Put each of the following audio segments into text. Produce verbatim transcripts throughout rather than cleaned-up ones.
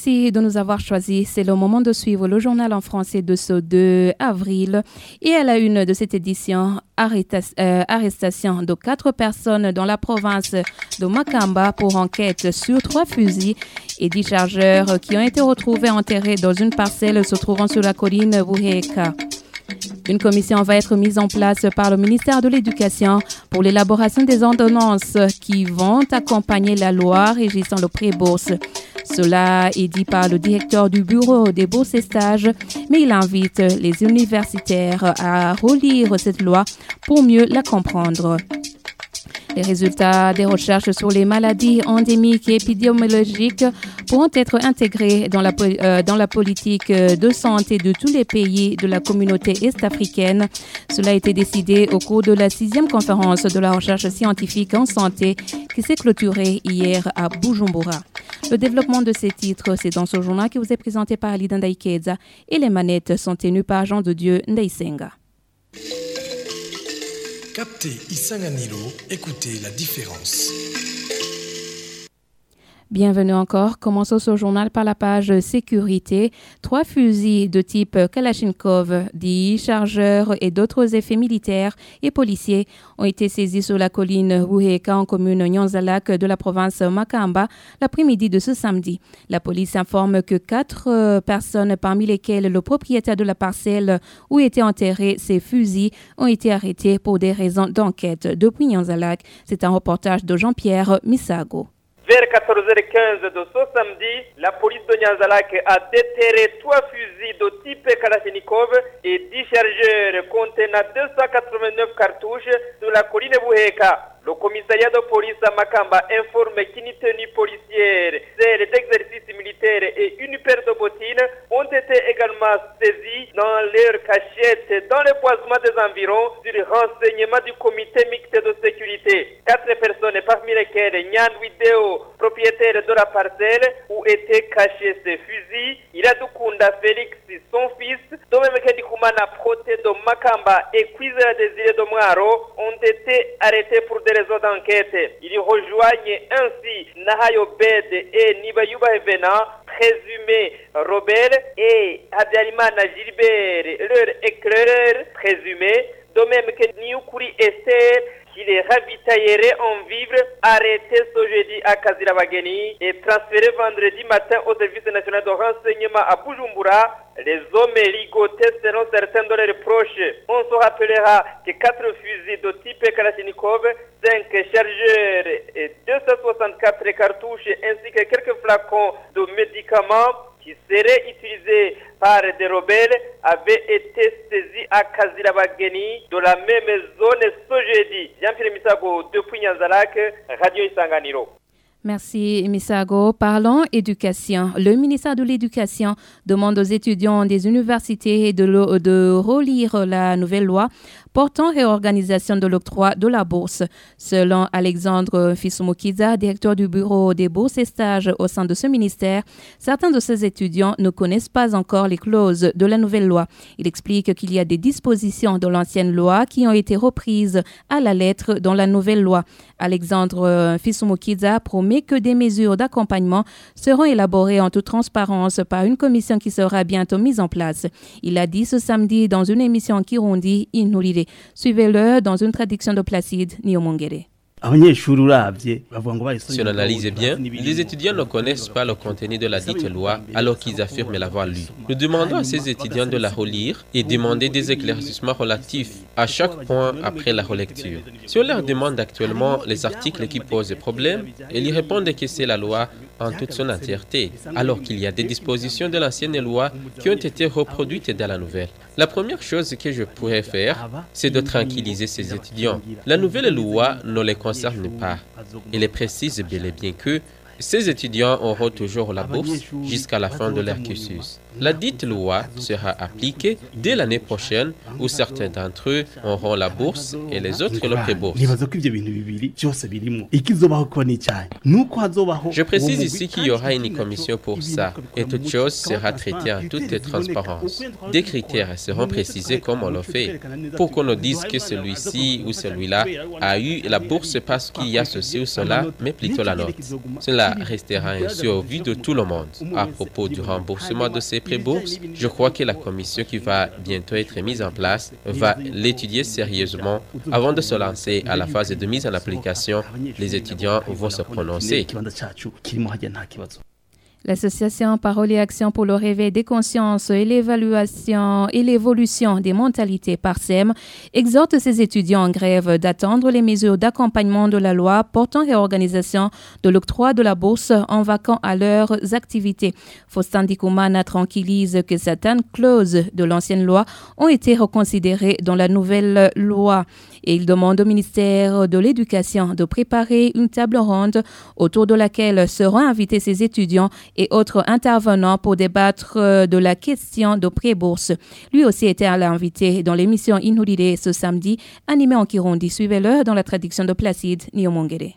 Merci de nous avoir choisis. C'est le moment de suivre le journal en français de ce deux avril. Et à la une de cette édition, arrêta- euh, arrestation de quatre personnes dans la province de Makamba pour enquête sur trois fusils et dix chargeurs qui ont été retrouvés enterrés dans une parcelle se trouvant sur la colline Buheka. Une commission va être mise en place par le ministère de l'Éducation pour l'élaboration des ordonnances qui vont accompagner la loi régissant le pré-bourse. Cela est dit par le directeur du bureau des bourses et stages, mais il invite les universitaires à relire cette loi pour mieux la comprendre. Les résultats des recherches sur les maladies endémiques et épidémiologiques pourront être intégrés dans la, euh, dans la politique de santé de tous les pays de la communauté est-africaine. Cela a été décidé au cours de la sixième conférence de la recherche scientifique en santé qui s'est clôturée hier à Bujumbura. Le développement de ces titres, c'est dans ce journal qui vous est présenté par Alida Ndaikeza et les manettes sont tenues par Jean de Dieu Ndaisenga. Captez Isanganilo, écoutez la différence. Bienvenue encore. Commençons ce journal par la page sécurité. Trois fusils de type Kalachnikov, dix chargeurs et d'autres effets militaires et policiers ont été saisis sur la colline Buheka en commune Nyanzalak de la province Makamba l'après-midi de ce samedi. La police informe que quatre personnes, parmi lesquelles le propriétaire de la parcelle où étaient enterrés ces fusils, ont été arrêtées pour des raisons d'enquête. Depuis Nyanzalak, c'est un reportage de Jean-Pierre Misago. Vers quatorze heures quinze de ce samedi, la police de Nyanzalak a déterré trois fusils de type Kalachnikov et dix chargeurs contenant deux cent quatre-vingt-neuf cartouches sur la colline Buheka. Le commissariat de police à Makamba informe qu'une tenue policière, celle d'exercice militaire et une paire de bottines ont été également saisies dans leur cachette dans le boisement des environs sur renseignement du comité mixte de sécurité. Quatre personnes, parmi lesquelles Nyan Wideo, propriétaire de la parcelle où étaient cachés ces fusils, Iradukunda Félix, son fils, Domeme Kendikumana Proté de Makamba et Kwizera Désiré de Mwaro ont été arrêtés pour des raisons d'enquête. Ils rejoignent ainsi Nahayo Bed et Nibayuba Evena, présumés rebelles, et Abdalimana Gilbert, leur éclaireur présumé, de même que Niukuri Esther, qui les ravitaillerait en vivres, arrêté ce jeudi à Kazirabageni et transféré vendredi matin au service national de renseignement à Bujumbura. Les hommes ligotés seront certains de leurs proches. On se rappellera que quatre fusils de type Kalachnikov, cinq chargeurs et deux cent soixante-quatre cartouches ainsi que quelques flacons de médicaments qui seraient utilisés par des rebelles avaient été saisis à Kazirabageni de la même zone ce jeudi. Jean-Pierre Misago depuis Nyanzalak, Radio Isanganiro. Merci Misago. Parlons éducation. Le ministère de l'Éducation demande aux étudiants des universités de, le, de relire la nouvelle loi portant réorganisation de l'octroi de la bourse. Selon Alexandre Fisumukiza, directeur du bureau des bourses et stages au sein de ce ministère, certains de ces étudiants ne connaissent pas encore les clauses de la nouvelle loi. Il explique qu'il y a des dispositions de l'ancienne loi qui ont été reprises à la lettre dans la nouvelle loi. Alexandre Fisumukiza promet que des mesures d'accompagnement seront élaborées en toute transparence par une commission qui sera bientôt mise en place. Il a dit ce samedi dans une émission en Kirundi, Inulire. Suivez-le dans une traduction de Placide Niomongere. Si on analyse bien, les étudiants ne connaissent pas le contenu de la dite loi alors qu'ils affirment l'avoir lu. Nous demandons à ces étudiants de la relire et demander des éclaircissements relatifs à chaque point après la relecture. Si on leur demande actuellement les articles qui posent problème, ils répondent que c'est la loi en toute son entièreté, alors qu'il y a des dispositions de l'ancienne loi qui ont été reproduites dans la nouvelle. La première chose que je pourrais faire, c'est de tranquilliser ces étudiants. La nouvelle loi ne les concerne pas. Elle précise bel et bien que ces étudiants auront toujours la bourse jusqu'à la fin de leur cursus. La dite loi sera appliquée dès l'année prochaine où certains d'entre eux auront la bourse et les autres le pré-bourse. Je précise ici qu'il y aura une commission pour ça et toute chose sera traitée en toute transparence. Des critères seront précisés comme on le fait pour qu'on ne dise que celui-ci ou celui-là a eu la bourse parce qu'il y a ceci ou cela, mais plutôt la note. Cela cela restera ainsi au vu de tout le monde. À propos du remboursement de ces prêts-bourses, je crois que la commission qui va bientôt être mise en place va l'étudier sérieusement avant de se lancer à la phase de mise en application. Les étudiants vont se prononcer. L'association Parole et Action pour le réveil des consciences et l'évaluation et l'évolution des mentalités par S E M exhorte ses étudiants en grève d'attendre les mesures d'accompagnement de la loi portant réorganisation de l'octroi de la bourse en vaquant à leurs activités. Faustin Dikoumana tranquillise que certaines clauses de l'ancienne loi ont été reconsidérées dans la nouvelle loi. Et il demande au ministère de l'Éducation de préparer une table ronde autour de laquelle seront invités ses étudiants et autres intervenants pour débattre de la question de pré-bourse. Lui aussi était à l'invité dans l'émission Inhurire ce samedi, animée en Kirundi. Suivez-le dans la traduction de Placide Niomongere.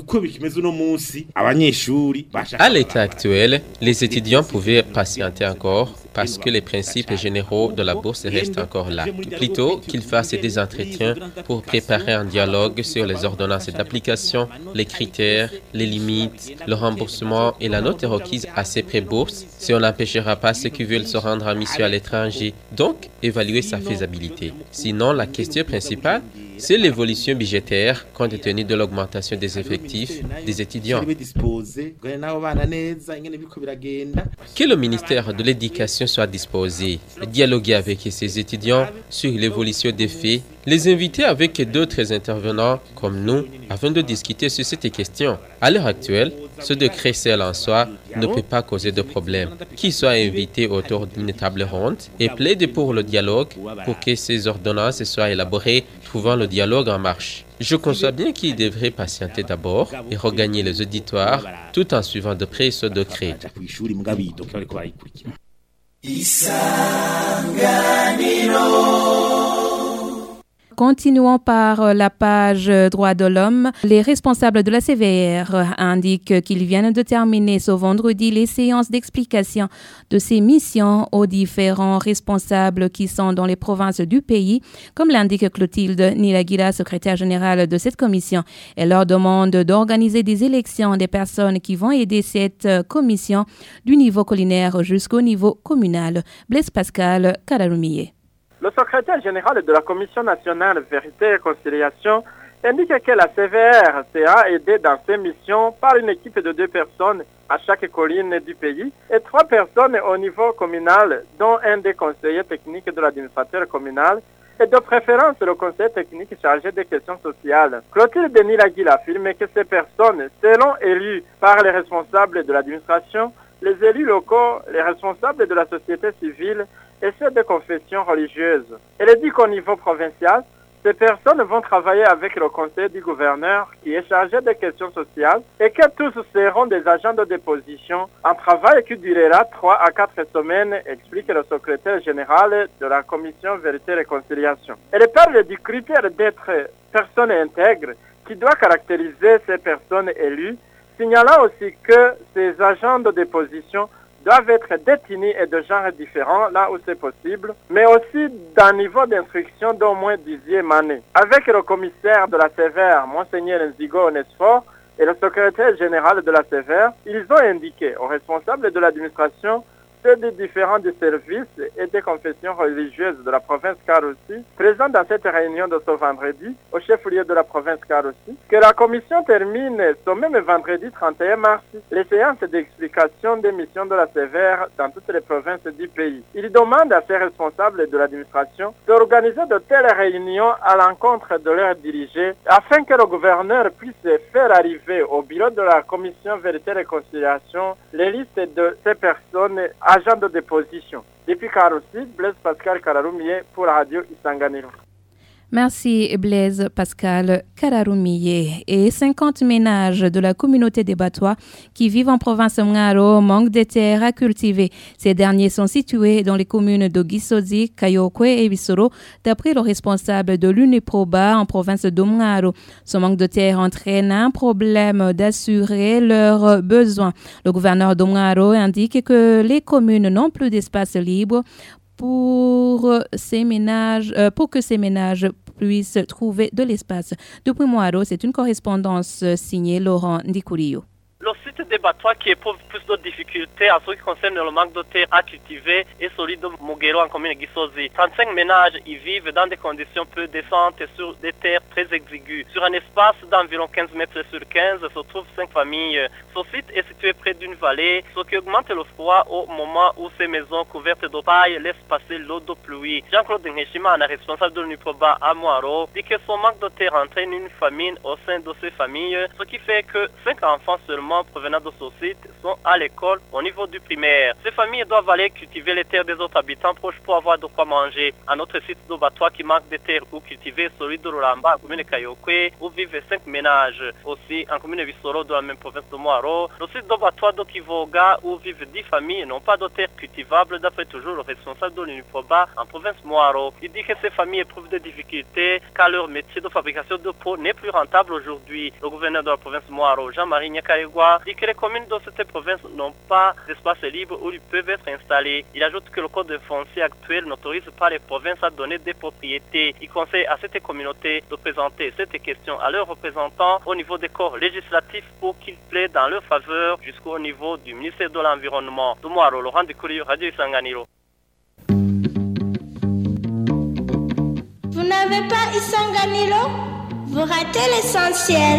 À l'état actuel, les étudiants pouvaient patienter encore parce que les principes généraux de la bourse restent encore là. Plutôt qu'ils fassent des entretiens pour préparer un dialogue sur les ordonnances d'application, les critères, les limites, le remboursement et la note requise à ces pré-bourses, si on n'empêchera pas ceux qui veulent se rendre en mission à l'étranger, donc évaluer sa faisabilité. Sinon, la question principale, c'est l'évolution budgétaire compte tenu de l'augmentation des effectifs des étudiants. Que le ministère de l'Éducation soit disposé à dialoguer avec ses étudiants sur l'évolution des faits, les inviter avec d'autres intervenants comme nous afin de discuter sur cette question. À l'heure actuelle, ce décret seul en soi ne peut pas causer de problème. Qu'ils soient invités autour d'une table ronde et plaident pour le dialogue pour que ces ordonnances soient élaborées, trouvant le dialogue en marche. Je conçois bien qu'ils devraient patienter d'abord et regagner les auditoires tout en suivant de près ce décret. Continuons par la page Droits de l'homme. Les responsables de la C V R indiquent qu'ils viennent de terminer ce vendredi les séances d'explication de ces missions aux différents responsables qui sont dans les provinces du pays, comme l'indique Clotilde Nilagira, secrétaire générale de cette commission. Elle leur demande d'organiser des élections des personnes qui vont aider cette commission du niveau collinaire jusqu'au niveau communal. Blaise Pascal, Kararumiye. Le secrétaire général de la Commission nationale Vérité et Réconciliation indique que la C V R sera aidée dans ses missions par une équipe de deux personnes à chaque colline du pays et trois personnes au niveau communal, dont un des conseillers techniques de l'administrateur communal et de préférence le conseiller technique chargé des questions sociales. Clotilde Nilagil affirme que ces personnes seront élues par les responsables de l'administration, les élus locaux, les responsables de la société civile et ceux des confessions religieuses. Elle dit qu'au niveau provincial, ces personnes vont travailler avec le conseil du gouverneur qui est chargé des questions sociales et que tous seront des agents de déposition. Un travail qui durera trois à quatre semaines, explique le secrétaire général de la commission Vérité et Réconciliation. Elle parle du critère d'être personne intègre qui doit caractériser ces personnes élues, signalant aussi que ces agents de déposition doivent être définis et de genres différents là où c'est possible, mais aussi d'un niveau d'instruction d'au moins dixième année. Avec le commissaire de la C V R, Monseigneur Nzigo Onesfort, et le secrétaire général de la C V R, ils ont indiqué aux responsables de l'administration, ceux des différents des services et des confessions religieuses de la province Karoussi, présents dans cette réunion de ce vendredi, au chef-lieu de la province Karoussi, que la commission termine ce même vendredi trente et un mars les séances d'explication des missions de la C V R dans toutes les provinces du pays. Il demande à ces responsables de l'administration d'organiser de telles réunions à l'encontre de leurs dirigés afin que le gouverneur puisse faire arriver au bureau de la commission Vérité et Réconciliation les listes de ces personnes agents de déposition. Depuis Karoussi, Blaise Pascal Kararumiye pour la radio Isanganiro. Merci Blaise Pascal Kararumiye. Et cinquante ménages de la communauté des Batois qui vivent en province Mngaro manquent de terres à cultiver. Ces derniers sont situés dans les communes de Gisozi, Kayokwe et Bisoro, d'après le responsable de l'Uniproba en province de Mngaro. Ce manque de terre entraîne un problème d'assurer leurs besoins. Le gouverneur de Mngaro indique que les communes n'ont plus d'espace libre pour ces ménages, euh, pour que ces ménages puissent trouver de l'espace. Depuis Moaro, c'est une correspondance signée Laurent Ndikuriyo. Le site sites débattoirs qui éprouvent plus de difficultés en ce qui concerne le manque de terre à cultiver est celui de Muguero en commune Gisozi. trente-cinq ménages y vivent dans des conditions peu décentes et sur des terres très exiguës. Sur un espace d'environ quinze mètres sur quinze se trouvent cinq familles. Ce site est situé près d'une vallée, ce qui augmente le froid au moment où ces maisons couvertes de paille laissent passer l'eau de pluie. Jean-Claude Nkeshimana, responsable de l'Uniproba à Moiro, dit que son manque de terre entraîne une famine au sein de ces familles, ce qui fait que cinq enfants seulement provenant de ce site sont à l'école au niveau du primaire. Ces familles doivent aller cultiver les terres des autres habitants proches pour avoir de quoi manger. Un autre site d'abattoir qui manque de terre où cultiver, celui de Loramba, en commune Kayokwe, où vivent cinq ménages. Aussi, en commune Bissoro, de la même province de Moiro, le site d'abattoir de Kivoga, où vivent dix familles, n'ont pas de terre cultivable, d'après toujours le responsable de l'Uniproba en province Moiro. Il dit que ces familles éprouvent des difficultés car leur métier de fabrication de peau n'est plus rentable aujourd'hui. Le gouverneur de la province Moiro, Jean-Marie Nyakaregwa, dit que les communes de cette province n'ont pas d'espace libre où ils peuvent être installés. Il ajoute que le code foncier actuel n'autorise pas les provinces à donner des propriétés. Il conseille à cette communauté de présenter cette question à leurs représentants au niveau des corps législatifs pour qu'ils plaident dans leur faveur jusqu'au niveau du ministère de l'Environnement. De Moiro, Laurent Dikouli, Radio Isanganiro. Vous n'avez pas Isanganiro? Vous ratez l'essentiel.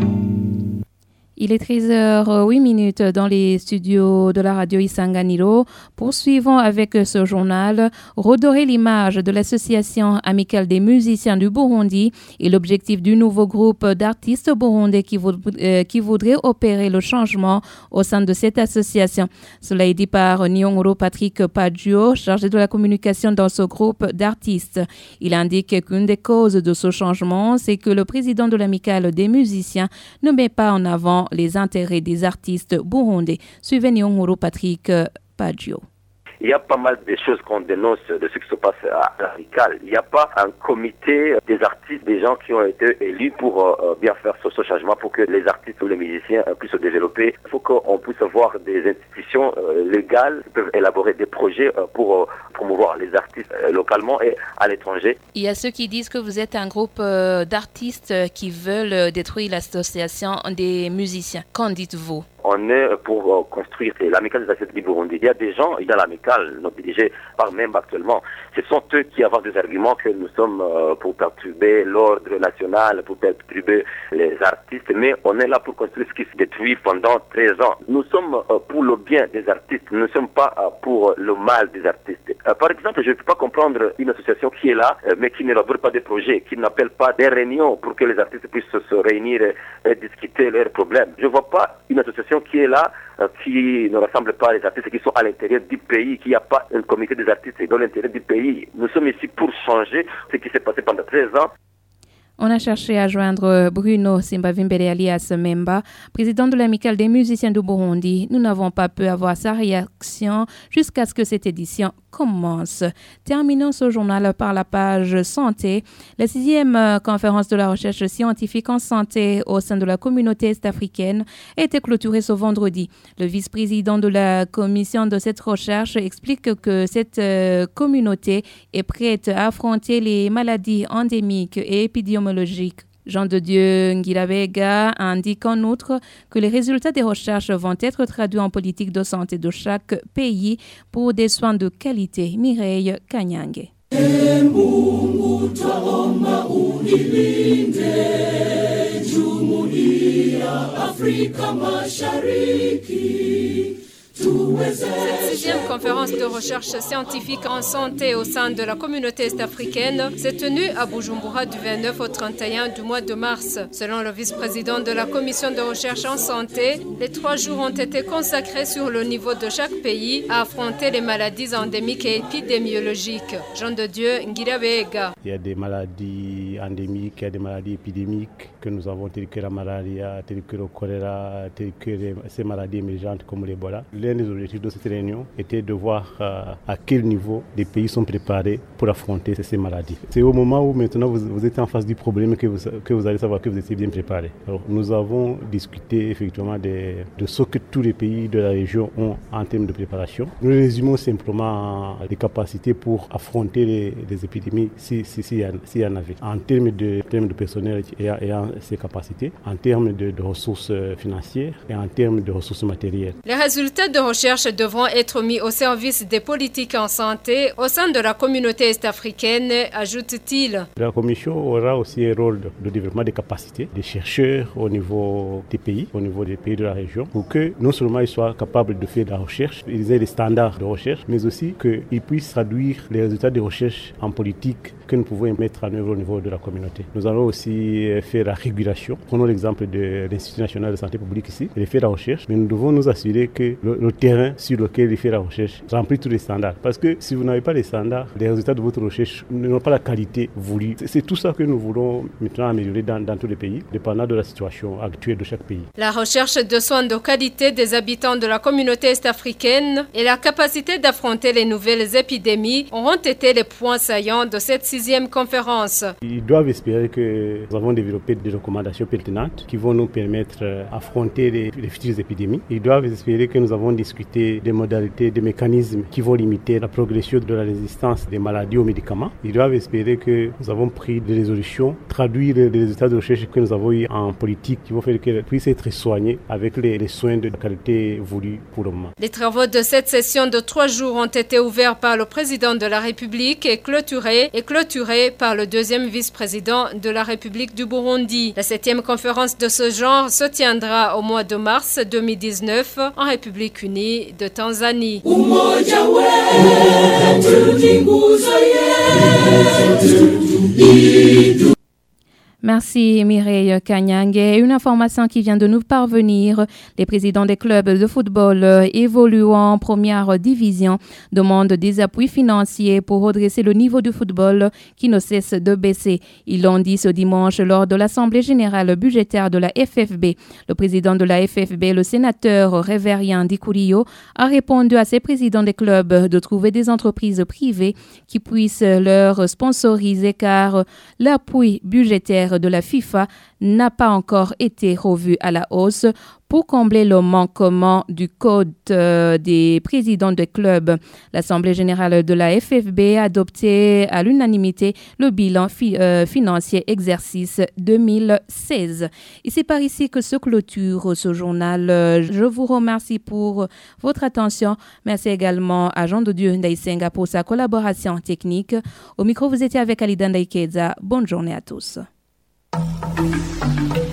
Il est treize heures huit dans les studios de la radio Isanganiro. Poursuivons avec ce journal. Redorer l'image de l'association amicale des musiciens du Burundi est l'objectif du nouveau groupe d'artistes burundais qui, voud- euh, qui voudrait opérer le changement au sein de cette association. Cela est dit par Nyongoro Patrick Padjo, chargé de la communication dans ce groupe d'artistes. Il indique qu'une des causes de ce changement, c'est que le président de l'amicale des musiciens ne met pas en avant les intérêts des artistes burundais. Suivez Nyongoro Patrick Padjo. Il y a pas mal de choses qu'on dénonce de ce qui se passe à l'amicale. Il n'y a pas un comité des artistes, des gens qui ont été élus pour euh, bien faire ce, ce changement, pour que les artistes ou les musiciens euh, puissent se développer. Il faut qu'on puisse avoir des institutions euh, légales qui peuvent élaborer des projets euh, pour euh, promouvoir les artistes euh, localement et à l'étranger. Il y a ceux qui disent que vous êtes un groupe euh, d'artistes qui veulent détruire l'association des musiciens. Qu'en dites-vous? On est pour euh, construire l'amicale des artistes du Burundi. Il y a des gens dans l'amicale, non dirigés par Memba actuellement. Ce sont eux qui avaient des arguments que nous sommes euh, pour perturber l'ordre national, pour perturber les artistes. Mais on est là pour construire ce qui se détruit pendant treize ans. Nous sommes euh, pour le bien des artistes. Nous ne sommes pas euh, pour le mal des artistes. Euh, par exemple, je ne peux pas comprendre une association qui est là, euh, mais qui n'élabore pas des projets, qui n'appelle pas des réunions pour que les artistes puissent se réunir et, et discuter leurs problèmes. Je ne vois pas une association qui est là, euh, qui ne rassemble pas les artistes qui sont à l'intérieur du pays, qu'il n'y a pas un comité des artistes dans l'intérieur du pays. Nous sommes ici pour changer ce qui s'est passé pendant treize ans. On a cherché à joindre Bruno Simbavimbere alias Memba, président de l'amicale des musiciens du Burundi. Nous n'avons pas pu avoir sa réaction jusqu'à ce que cette édition commence. Terminons ce journal par la page santé. La sixième conférence de la recherche scientifique en santé au sein de la communauté est-africaine a été clôturée ce vendredi. Le vice-président de la commission de cette recherche explique que cette communauté est prête à affronter les maladies endémiques et épidémiologiques. Jean de Dieu Ngirabega indique en outre que les résultats des recherches vont être traduits en politique de santé de chaque pays pour des soins de qualité. Mireille Kanyange. Cette sixième conférence de recherche scientifique en santé au sein de la communauté est-africaine s'est tenue à Bujumbura du vingt-neuf au trente et un du mois de mars. Selon le vice-président de la commission de recherche en santé, les trois jours ont été consacrés sur le niveau de chaque pays à affronter les maladies endémiques et épidémiologiques. Jean de Dieu Ngirabega. Il y a des maladies endémiques, il y a des maladies épidémiques que nous avons, telles que la malaria, telles que le choléra, telles que les, ces maladies émergentes comme l'Ebola. l'un des objectifs de cette réunion était de voir euh, à quel niveau les pays sont préparés pour affronter ces maladies. C'est au moment où maintenant vous, vous êtes en face du problème que vous, que vous allez savoir que vous étiez bien préparé. Alors, nous avons discuté effectivement de, de ce que tous les pays de la région ont en termes de préparation. Nous résumons simplement les capacités pour affronter les, les épidémies s'il si, si, si y en avait. En termes de, en termes de personnel ayant, ayant ces capacités, en termes de, de ressources financières et en termes de ressources matérielles. Les résultats de recherche devront être mis au service des politiques en santé au sein de la communauté est-africaine, ajoute-t-il. La Commission aura aussi un rôle de, de développement des capacités des chercheurs au niveau des pays, au niveau des pays de la région, pour que non seulement ils soient capables de faire de la recherche, ils aient des standards de recherche, mais aussi qu'ils puissent traduire les résultats de recherche en politique que nous pouvons mettre en œuvre au niveau de la communauté. Nous allons aussi faire la régulation. Prenons l'exemple de l'Institut national de santé publique ici. Il fait la recherche, mais nous devons nous assurer que le, le terrain sur lequel il fait la recherche remplit tous les standards. Parce que si vous n'avez pas les standards, les résultats de votre recherche n'ont pas la qualité voulue. C'est, c'est tout ça que nous voulons maintenant améliorer dans, dans tous les pays, dépendant de la situation actuelle de chaque pays. La recherche de soins de qualité des habitants de la communauté est-africaine et la capacité d'affronter les nouvelles épidémies auront été les points saillants de cette sixième conférence. Ils doivent espérer que nous avons développé des recommandations pertinentes qui vont nous permettre d'affronter les, les futures épidémies. Ils doivent espérer que nous avons discuté des modalités, des mécanismes qui vont limiter la progression de la résistance des maladies aux médicaments. Ils doivent espérer que nous avons pris des résolutions, traduire les résultats de recherche que nous avons eu en politique qui vont faire qu'elles puissent être soignées avec les, les soins de qualité voulus pour le moment. Les travaux de cette session de trois jours ont été ouverts par le président de la République et clôturés, et clôturés par le deuxième vice-président de la République du Burundi. La septième conférence de ce genre se tiendra au mois de mars deux mille dix-neuf en République unie de Tanzanie. Merci Mireille Kanyangé. Une information qui vient de nous parvenir. Les présidents des clubs de football évoluant en première division demandent des appuis financiers pour redresser le niveau du football qui ne cesse de baisser. Ils l'ont dit ce dimanche lors de l'Assemblée générale budgétaire de la F F B. Le président de la F F B, le sénateur Révérien Dikurio, a répondu à ses présidents des clubs de trouver des entreprises privées qui puissent leur sponsoriser car l'appui budgétaire de la FIFA n'a pas encore été revu à la hausse pour combler le manquement du code euh, des présidents de clubs. L'Assemblée générale de la F F B a adopté à l'unanimité le bilan fi- euh, financier exercice deux mille seize. Et c'est par ici que se clôture ce journal. Je vous remercie pour votre attention. Merci également à Jean de Dieu Ndaïsenga pour sa collaboration technique. Au micro, vous étiez avec Alida Ndaïkeza. Bonne journée à tous. Thank you.